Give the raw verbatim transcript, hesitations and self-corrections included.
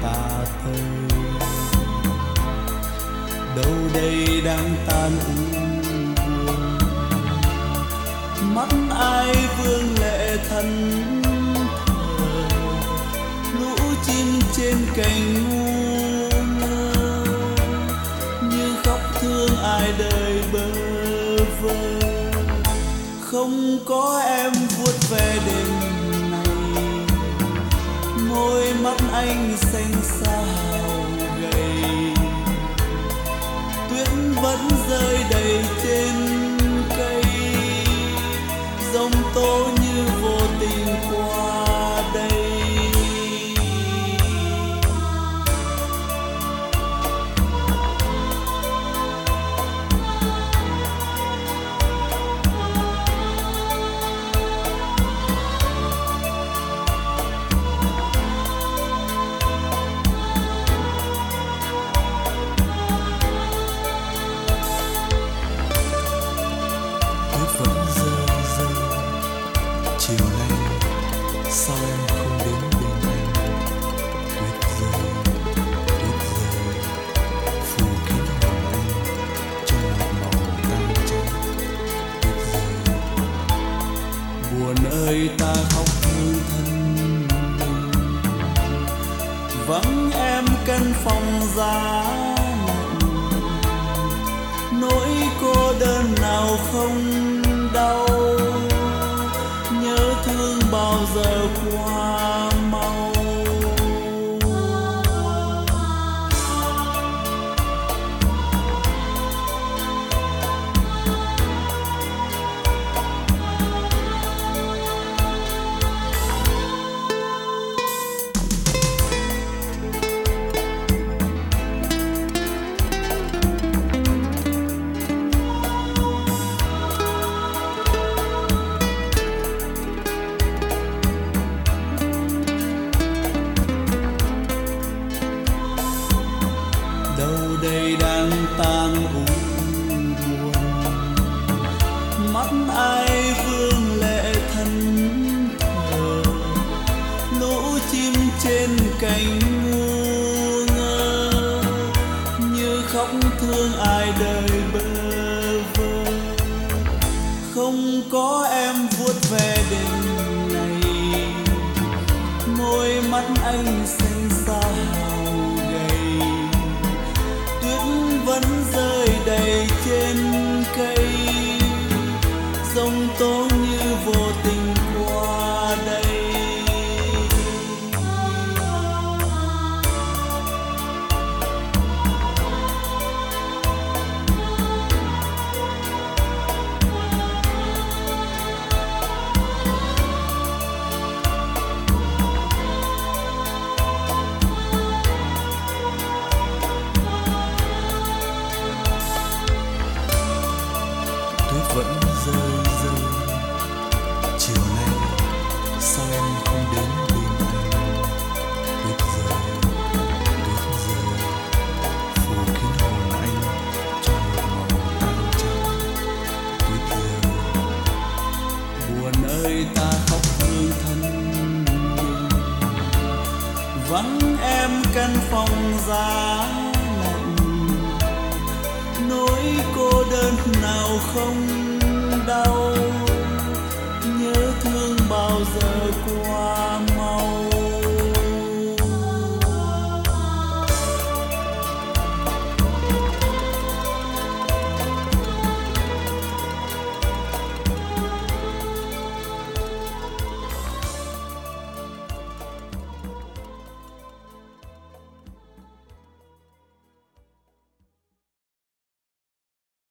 tà tơi. Đâu đây đang tan u buồn, mắt ai vương lệ thân thờ. Lũ chim trên cành ngu ngơ, như khóc thương ai đời bơ vơ. Không có em vuốt ve đêm này, môi mắt anh xanh xao gầy. Tuyết vẫn rơi đầy trên cây, giông tố như vô tình qua đây. Chiều nay sao em không đến bên anh? Tuyết rơi, tuyết rơi, phủ kín hồn anh trong một màu tan trắng. Tuyết rơi, buồn ơi ta khóc thương thân mình, vắng em căn phòng giá lạnh. Nỗi cô đơn nào không đau, nhớ thương bao giờ qua mau. Đâu đây đang tan u buồn, mắt ai vương lệ thân thờ. Lũ chim trên cành ngu ngơ, như khóc thương ai đời bơ vơ. Không có em vuốt ve đêm này, môi mắt anh xanh xao gầy. Tuyết vẫn rơi đầy trên cây, giông tố như vô tình qua đây. Tuyết vẫn rơi rơi, chiều nay sao em không đến bên anh? Tuyết rơi, tuyết rơi, phủ kín hồn anh trong một màu tan trắng. Tuyết rơi, buồn ơi ta khóc thương thân mình, vắng em căn phòng giá lạnh. Nỗi cô đơn nào không đau, nhớ thương bao giờ qua mau.